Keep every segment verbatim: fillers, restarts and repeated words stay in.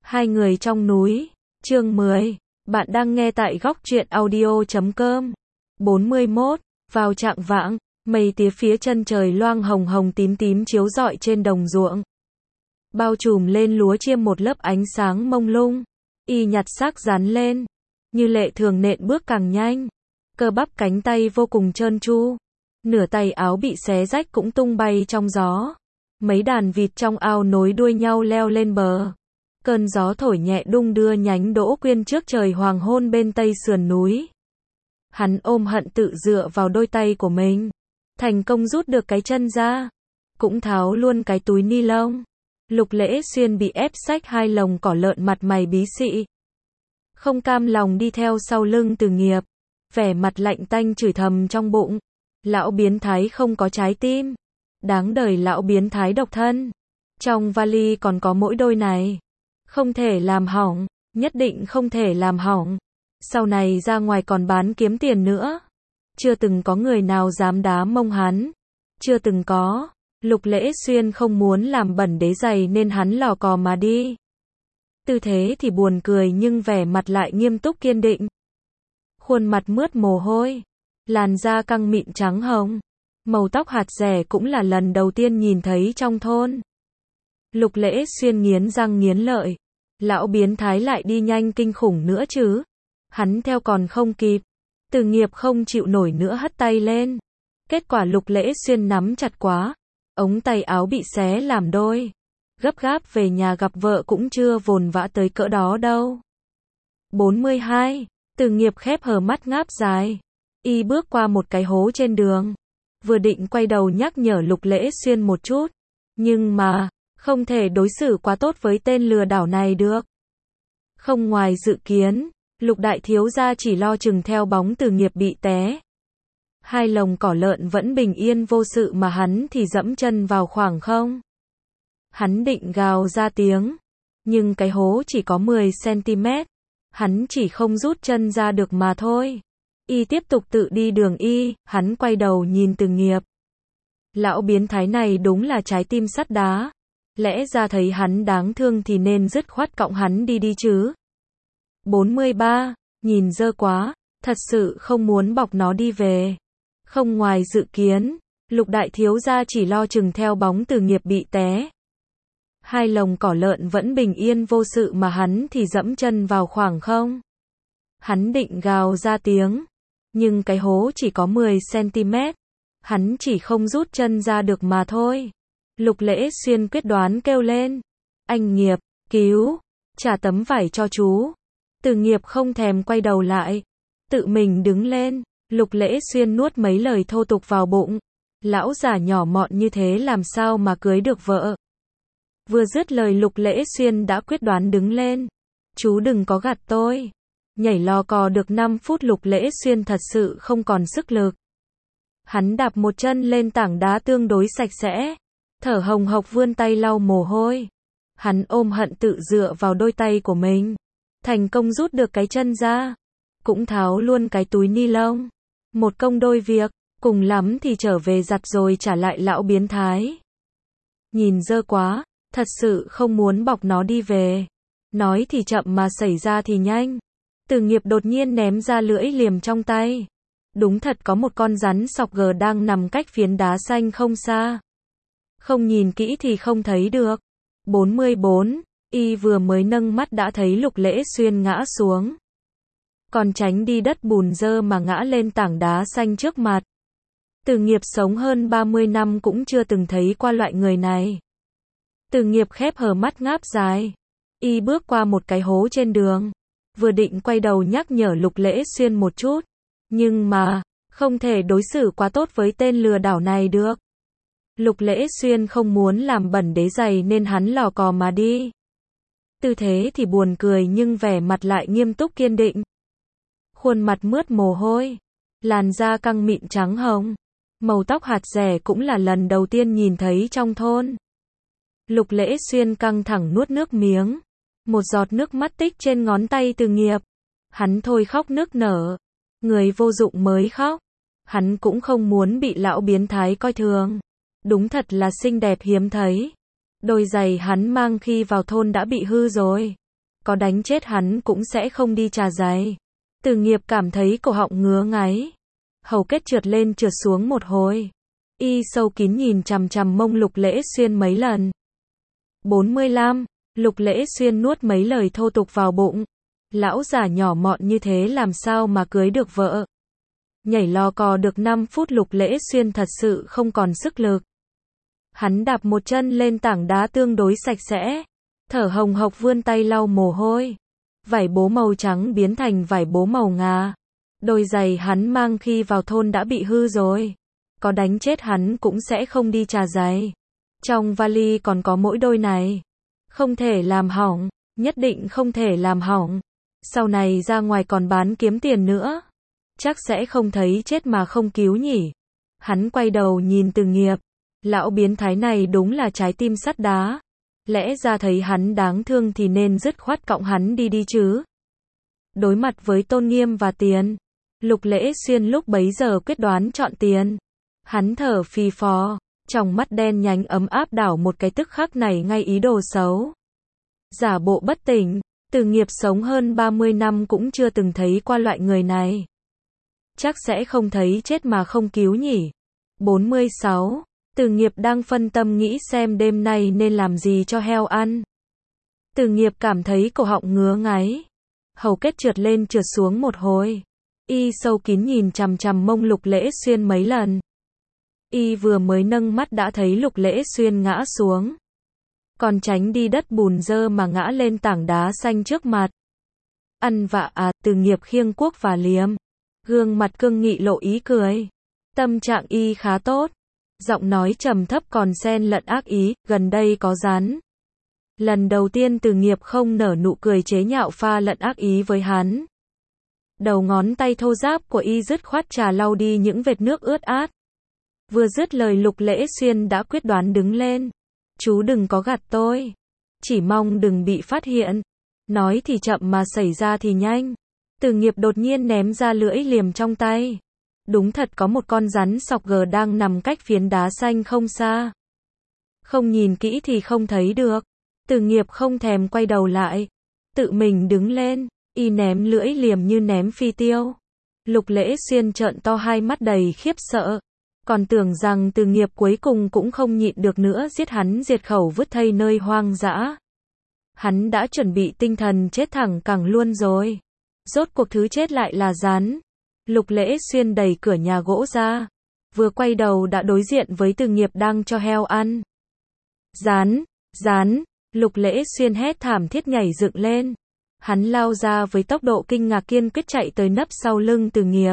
Hai người trong núi, chương mười. Bạn đang nghe tại góc truyện audio chấm com. bốn mươi mốt. Vào trạng vạng, mây tía phía chân trời loang hồng hồng tím tím chiếu rọi trên đồng ruộng. Bao trùm lên lúa chiêm một lớp ánh sáng mông lung. Y nhặt xác dán lên. Như lệ thường nện bước càng nhanh. Cơ bắp cánh tay vô cùng trơn tru. Nửa tay áo bị xé rách cũng tung bay trong gió. Mấy đàn vịt trong ao nối đuôi nhau leo lên bờ. Cơn gió thổi nhẹ đung đưa nhánh đỗ quyên trước trời hoàng hôn bên tây sườn núi. Hắn ôm hận tự dựa vào đôi tay của mình. Thành công rút được cái chân ra. Cũng tháo luôn cái túi ni lông. Lục Lễ Xuyên bị ép xách hai lồng cỏ lợn mặt mày bí xị. Không cam lòng đi theo sau lưng Từ Nghiệp. Vẻ mặt lạnh tanh chửi thầm trong bụng. Lão biến thái không có trái tim. Đáng đời lão biến thái độc thân. Trong vali còn có mỗi đôi này. Không thể làm hỏng, nhất định không thể làm hỏng. Sau này ra ngoài còn bán kiếm tiền nữa. Chưa từng có người nào dám đá mông hắn. Chưa từng có. Lục Lễ Xuyên không muốn làm bẩn đế giày nên hắn lò cò mà đi. Tư thế thì buồn cười nhưng vẻ mặt lại nghiêm túc kiên định. Khuôn mặt mướt mồ hôi. Làn da căng mịn trắng hồng. Màu tóc hạt rẻ cũng là lần đầu tiên nhìn thấy trong thôn. Lục Lễ Xuyên nghiến răng nghiến lợi. Lão biến thái lại đi nhanh kinh khủng nữa chứ. Hắn theo còn không kịp. Từ Nghiệp không chịu nổi nữa hất tay lên. Kết quả Lục Lễ Xuyên nắm chặt quá. Ống tay áo bị xé làm đôi. Gấp gáp về nhà gặp vợ cũng chưa vồn vã tới cỡ đó đâu. bốn mươi hai. Từ Nghiệp khép hờ mắt ngáp dài. Y bước qua một cái hố trên đường. Vừa định quay đầu nhắc nhở Lục Lễ Xuyên một chút. Nhưng mà, không thể đối xử quá tốt với tên lừa đảo này được. Không ngoài dự kiến, Lục đại thiếu gia chỉ lo chừng theo bóng Từ Nghiệp bị té. Hai lồng cỏ lợn vẫn bình yên vô sự mà hắn thì dẫm chân vào khoảng không. Hắn định gào ra tiếng, nhưng cái hố chỉ có mười xăng-ti-mét. Hắn chỉ không rút chân ra được mà thôi. Y tiếp tục tự đi đường y, hắn quay đầu nhìn Từ Nghiệp. Lão biến thái này đúng là trái tim sắt đá. Lẽ ra thấy hắn đáng thương thì nên dứt khoát cõng hắn đi đi chứ. bốn mươi ba. Nhìn dơ quá, thật sự không muốn bọc nó đi về. Không ngoài dự kiến, Lục đại thiếu gia chỉ lo chừng theo bóng Từ Nghiệp bị té. Hai lồng cỏ lợn vẫn bình yên vô sự mà hắn thì dẫm chân vào khoảng không. Hắn định gào ra tiếng, nhưng cái hố chỉ có mười xăng-ti-mét. Hắn chỉ không rút chân ra được mà thôi. Lục Lễ Xuyên quyết đoán kêu lên. Anh Nghiệp, cứu, trả tấm vải cho chú. Từ Nghiệp không thèm quay đầu lại. Tự mình đứng lên. Lục Lễ Xuyên nuốt mấy lời thô tục vào bụng. Lão già nhỏ mọn như thế làm sao mà cưới được vợ. Vừa dứt lời Lục Lễ Xuyên đã quyết đoán đứng lên. Chú đừng có gạt tôi. Nhảy lò cò được năm phút Lục Lễ Xuyên thật sự không còn sức lực. Hắn đạp một chân lên tảng đá tương đối sạch sẽ. Thở hồng hộc vươn tay lau mồ hôi. Hắn ôm hận tự dựa vào đôi tay của mình. Thành công rút được cái chân ra. Cũng tháo luôn cái túi ni lông. Một công đôi việc. Cùng lắm thì trở về giặt rồi trả lại lão biến thái. Nhìn dơ quá. Thật sự không muốn bọc nó đi về. Nói thì chậm mà xảy ra thì nhanh. Từ Nghiệp đột nhiên ném ra lưỡi liềm trong tay. Đúng thật có một con rắn sọc gờ đang nằm cách phiến đá xanh không xa. Không nhìn kỹ thì không thấy được. bốn mươi bốn. Y vừa mới nâng mắt đã thấy Lục Lễ Xuyên ngã xuống. Còn tránh đi đất bùn dơ mà ngã lên tảng đá xanh trước mặt. Từ Nghiệp sống hơn ba mươi năm cũng chưa từng thấy qua loại người này. Từ Nghiệp khép hờ mắt ngáp dài. Y bước qua một cái hố trên đường. Vừa định quay đầu nhắc nhở Lục Lễ Xuyên một chút. Nhưng mà, không thể đối xử quá tốt với tên lừa đảo này được. Lục Lễ Xuyên không muốn làm bẩn đế giày nên hắn lò cò mà đi. Tư thế thì buồn cười nhưng vẻ mặt lại nghiêm túc kiên định. Khuôn mặt mướt mồ hôi. Làn da căng mịn trắng hồng. Màu tóc hạt rẻ cũng là lần đầu tiên nhìn thấy trong thôn. Lục Lễ Xuyên căng thẳng nuốt nước miếng. Một giọt nước mắt tích trên ngón tay Từ Nghiệp. Hắn thôi khóc nức nở. Người vô dụng mới khóc. Hắn cũng không muốn bị lão biến thái coi thường. Đúng thật là xinh đẹp hiếm thấy. Đôi giày hắn mang khi vào thôn đã bị hư rồi. có đánh chết hắn cũng sẽ không đi trà giày. Từ nghiệp cảm thấy cổ họng ngứa ngáy. Hầu kết trượt lên trượt xuống một hồi. Y sâu kín nhìn chằm chằm mông Lục Lễ Xuyên mấy lần. bốn mươi lăm. Lục Lễ Xuyên nuốt mấy lời thô tục vào bụng. Lão già nhỏ mọn như thế làm sao mà cưới được vợ. Nhảy lò cò được năm phút Lục Lễ Xuyên thật sự không còn sức lực. Hắn đạp một chân lên tảng đá tương đối sạch sẽ. Thở hồng hộc vươn tay lau mồ hôi. Vải bố màu trắng biến thành vải bố màu ngà. Đôi giày hắn mang khi vào thôn đã bị hư rồi. Có đánh chết hắn cũng sẽ không đi trà giày. Trong vali còn có mỗi đôi này. Không thể làm hỏng, nhất định không thể làm hỏng. Sau này ra ngoài còn bán kiếm tiền nữa. Chắc sẽ không thấy chết mà không cứu nhỉ. Hắn quay đầu nhìn Từ Nghiệp. Lão biến thái này đúng là trái tim sắt đá. Lẽ ra thấy hắn đáng thương thì nên dứt khoát cõng hắn đi đi chứ. Đối mặt với tôn nghiêm và tiền. Lục Lễ Xuyên lúc bấy giờ quyết đoán chọn tiền. Hắn thở phì phò. Trong mắt đen nhánh ấm áp đảo một cái tức khắc này ngay ý đồ xấu. Giả bộ bất tỉnh. Từ Nghiệp sống hơn ba mươi năm cũng chưa từng thấy qua loại người này. Chắc sẽ không thấy chết mà không cứu nhỉ. bốn mươi sáu. Từ Nghiệp đang phân tâm nghĩ xem đêm nay nên làm gì cho heo ăn. Từ Nghiệp cảm thấy cổ họng ngứa ngáy. Hầu kết trượt lên trượt xuống một hồi. Y sâu kín nhìn chằm chằm mông Lục Lễ Xuyên mấy lần. Y vừa mới nâng mắt đã thấy Lục Lễ Xuyên ngã xuống. Còn tránh đi đất bùn dơ mà ngã lên tảng đá xanh trước mặt. Ăn vạ à, Từ Nghiệp khiêng cuốc và liềm. Gương mặt cương nghị lộ ý cười. Tâm trạng Y khá tốt. Giọng nói trầm thấp còn xen lẫn ác ý, gần đây có rắn. Lần đầu tiên Từ Nghiệp không nở nụ cười chế nhạo pha lẫn ác ý với hắn. Đầu ngón tay thô ráp của Y dứt khoát trà lau đi những vệt nước ướt át. Vừa dứt lời Lục Lễ Xuyên đã quyết đoán đứng lên. Chú đừng có gạt tôi. Chỉ mong đừng bị phát hiện. Nói thì chậm mà xảy ra thì nhanh. Từ Nghiệp đột nhiên ném ra lưỡi liềm trong tay. Đúng thật có một con rắn sọc gờ đang nằm cách phiến đá xanh không xa. Không nhìn kỹ thì không thấy được. Từ Nghiệp không thèm quay đầu lại. Tự mình đứng lên. Y ném lưỡi liềm như ném phi tiêu. Lục Lễ Xuyên trợn to hai mắt đầy khiếp sợ. Còn tưởng rằng Từ Nghiệp cuối cùng cũng không nhịn được nữa giết hắn diệt khẩu vứt thây nơi hoang dã. Hắn đã chuẩn bị tinh thần chết thẳng cẳng luôn rồi. Rốt cuộc thứ chết lại là rắn. Lục Lễ Xuyên đẩy cửa nhà gỗ ra. Vừa quay đầu đã đối diện với Từ Nghiệp đang cho heo ăn. Rắn, rắn, Lục Lễ Xuyên hét thảm thiết nhảy dựng lên. Hắn lao ra với tốc độ kinh ngạc kiên quyết chạy tới nấp sau lưng Từ Nghiệp.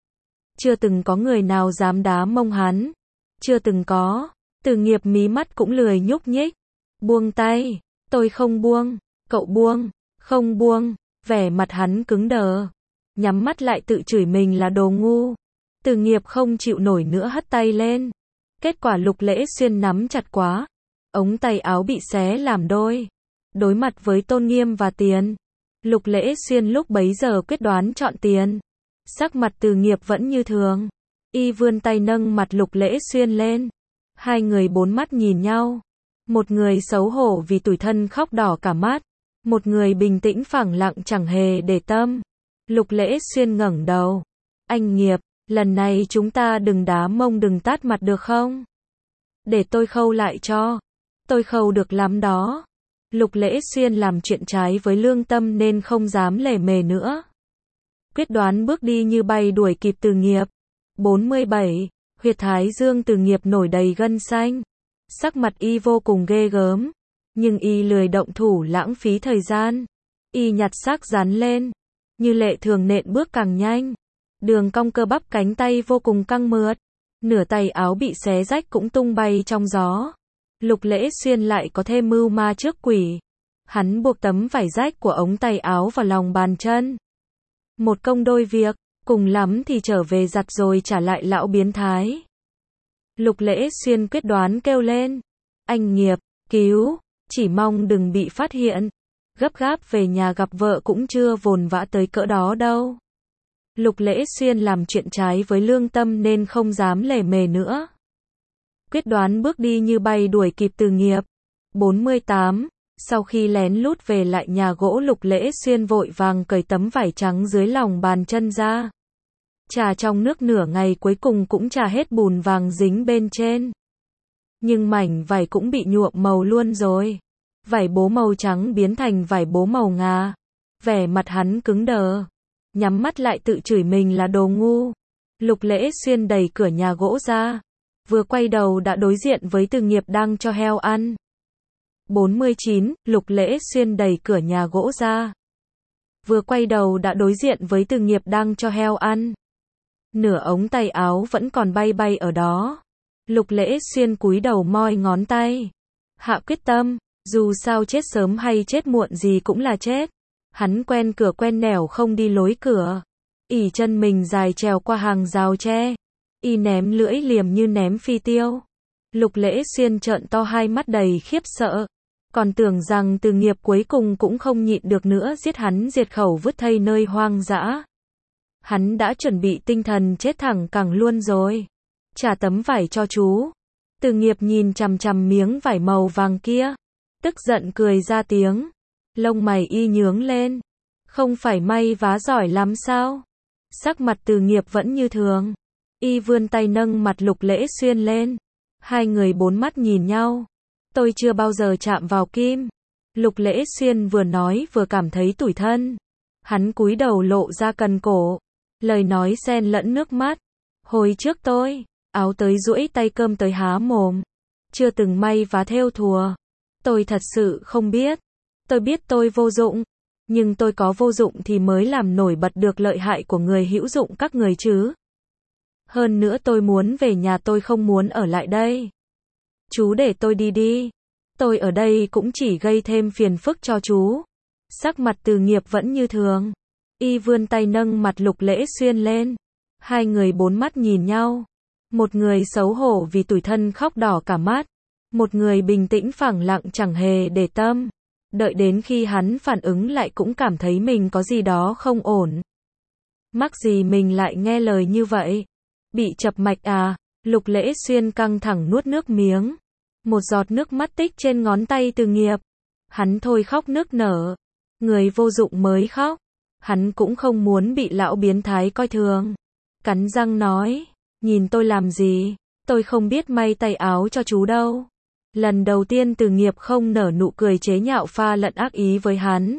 Chưa từng có người nào dám đá mông hắn. Chưa từng có. Từ Nghiệp mí mắt cũng lười nhúc nhích. Buông tay. Tôi không buông. Cậu buông. Không buông. Vẻ mặt hắn cứng đờ. Nhắm mắt lại tự chửi mình là đồ ngu. Từ Nghiệp không chịu nổi nữa hất tay lên. Kết quả Lục Lễ Xuyên nắm chặt quá. Ống tay áo bị xé làm đôi. Đối mặt với tôn nghiêm và tiền. Lục Lễ Xuyên lúc bấy giờ quyết đoán chọn tiền. Sắc mặt Từ Nghiệp vẫn như thường. Y vươn tay nâng mặt Lục Lễ Xuyên lên. Hai người bốn mắt nhìn nhau. Một người xấu hổ vì tủi thân khóc đỏ cả mắt. Một người bình tĩnh phẳng lặng chẳng hề để tâm. Lục Lễ Xuyên ngẩng đầu. Anh Nghiệp, lần này chúng ta đừng đá mông đừng tát mặt được không? Để tôi khâu lại cho. Tôi khâu được lắm đó. Lục Lễ Xuyên làm chuyện trái với lương tâm nên không dám lề mề nữa. Quyết đoán bước đi như bay đuổi kịp Từ Nghiệp. bốn mươi bảy. Huyệt thái dương Từ Nghiệp nổi đầy gân xanh. Sắc mặt Y vô cùng ghê gớm. Nhưng Y lười động thủ lãng phí thời gian. Y nhặt xác rắn lên. Như lệ thường nện bước càng nhanh. Đường cong cơ bắp cánh tay vô cùng căng mượt. Nửa tay áo bị xé rách cũng tung bay trong gió. Lục Lễ Xuyên lại có thêm mưu ma trước quỷ. Hắn buộc tấm vải rách của ống tay áo vào lòng bàn chân. Một công đôi việc, cùng lắm thì trở về giặt rồi trả lại lão biến thái. Lục Lễ Xuyên quyết đoán kêu lên. Anh Nghiệp, cứu, chỉ mong đừng bị phát hiện. Gấp gáp về nhà gặp vợ cũng chưa vồn vã tới cỡ đó đâu. Lục Lễ Xuyên làm chuyện trái với lương tâm nên không dám lề mề nữa. Quyết đoán bước đi như bay đuổi kịp Từ Nghiệp. bốn mươi tám. Sau khi lén lút về lại nhà gỗ, Lục Lễ Xuyên vội vàng cởi tấm vải trắng dưới lòng bàn chân ra. Chà trong nước nửa ngày cuối cùng cũng chà hết bùn vàng dính bên trên. Nhưng mảnh vải cũng bị nhuộm màu luôn rồi. Vải bố màu trắng biến thành vải bố màu ngà. Vẻ mặt hắn cứng đờ. Nhắm mắt lại tự chửi mình là đồ ngu. Lục Lễ Xuyên đẩy cửa nhà gỗ ra. Vừa quay đầu đã đối diện với Từ Nghiệp đang cho heo ăn. bốn mươi chín, Lục Lễ Xuyên đẩy cửa nhà gỗ ra. Vừa quay đầu đã đối diện với Từ Nghiệp đang cho heo ăn. Nửa ống tay áo vẫn còn bay bay ở đó. Lục Lễ Xuyên cúi đầu moi ngón tay. Hạ quyết tâm, dù sao chết sớm hay chết muộn gì cũng là chết. Hắn quen cửa quen nẻo không đi lối cửa. Ỉ chân mình dài trèo qua hàng rào tre. Y ném lưỡi liềm như ném phi tiêu. Lục Lễ Xuyên trợn to hai mắt đầy khiếp sợ. Còn tưởng rằng Từ Nghiệp cuối cùng cũng không nhịn được nữa giết hắn diệt khẩu vứt thây nơi hoang dã. Hắn đã chuẩn bị tinh thần chết thẳng cẳng luôn rồi. Trả tấm vải cho chú. Từ Nghiệp nhìn chằm chằm miếng vải màu vàng kia. Tức giận cười ra tiếng. Lông mày y nhướng lên. Không phải may vá giỏi lắm sao? Sắc mặt Từ Nghiệp vẫn như thường. Y vươn tay nâng mặt Lục Lễ Xuyên lên. Hai người bốn mắt nhìn nhau. Tôi chưa bao giờ chạm vào kim. Lục Lễ Xuyên vừa nói vừa cảm thấy tủi thân. Hắn cúi đầu lộ ra cần cổ. Lời nói xen lẫn nước mắt. Hồi trước tôi, áo tới duỗi tay cơm tới há mồm. Chưa từng may vá thêu thùa. Tôi thật sự không biết. Tôi biết tôi vô dụng. Nhưng tôi có vô dụng thì mới làm nổi bật được lợi hại của người hữu dụng các người chứ. Hơn nữa tôi muốn về nhà, tôi không muốn ở lại đây. Chú để tôi đi đi. Tôi ở đây cũng chỉ gây thêm phiền phức cho chú. Sắc mặt Từ Nghiệp vẫn như thường. Y vươn tay nâng mặt Lục Lễ Xuyên lên. Hai người bốn mắt nhìn nhau. Một người xấu hổ vì tủi thân khóc đỏ cả mắt. Một người bình tĩnh phẳng lặng chẳng hề để tâm. Đợi đến khi hắn phản ứng lại cũng cảm thấy mình có gì đó không ổn. Mắc gì mình lại nghe lời như vậy? Bị chập mạch à? Lục Lễ Xuyên căng thẳng nuốt nước miếng. Một giọt nước mắt tích trên ngón tay Từ Nghiệp. Hắn thôi khóc nức nở. Người vô dụng mới khóc. Hắn cũng không muốn bị lão biến thái coi thường. Cắn răng nói. Nhìn tôi làm gì? Tôi không biết may tay áo cho chú đâu. Lần đầu tiên Từ Nghiệp không nở nụ cười chế nhạo pha lẫn ác ý với hắn.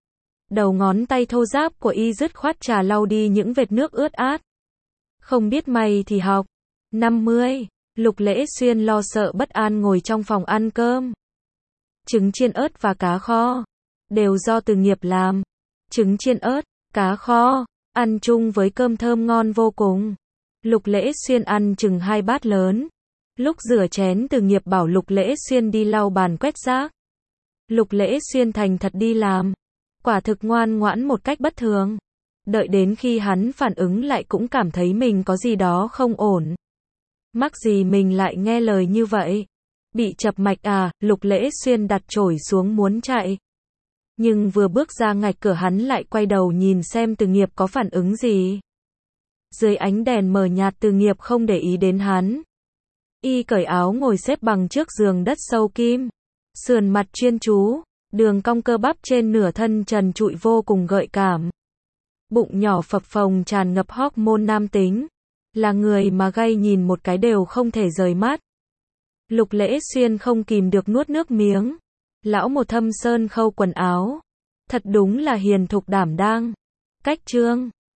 Đầu ngón tay thô ráp của y dứt khoát trà lau đi những vệt nước ướt át. Không biết may thì học. năm mươi. Lục Lễ Xuyên lo sợ bất an ngồi trong phòng ăn cơm. Trứng chiên ớt và cá kho. Đều do Từ Nghiệp làm. Trứng chiên ớt, cá kho, ăn chung với cơm thơm ngon vô cùng. Lục Lễ Xuyên ăn chừng hai bát lớn. Lúc rửa chén Từ Nghiệp bảo Lục Lễ Xuyên đi lau bàn quét rác. Lục Lễ Xuyên thành thật đi làm. Quả thực ngoan ngoãn một cách bất thường. Đợi đến khi hắn phản ứng lại cũng cảm thấy mình có gì đó không ổn. Mắc gì mình lại nghe lời như vậy? Bị chập mạch à? Lục Lễ Xuyên đặt chổi xuống muốn chạy. Nhưng vừa bước ra ngạch cửa hắn lại quay đầu nhìn xem Từ Nghiệp có phản ứng gì. Dưới ánh đèn mờ nhạt Từ Nghiệp không để ý đến hắn. Y cởi áo ngồi xếp bằng trước giường đất sâu kim. Sườn mặt chuyên chú. Đường cong cơ bắp trên nửa thân trần trụi vô cùng gợi cảm. Bụng nhỏ phập phồng tràn ngập hormone nam tính. Là người mà gay nhìn một cái đều không thể rời mắt. Lục Lễ Xuyên không kìm được nuốt nước miếng. Lão một thâm sơn khâu quần áo. Thật đúng là hiền thục đảm đang. Cách chương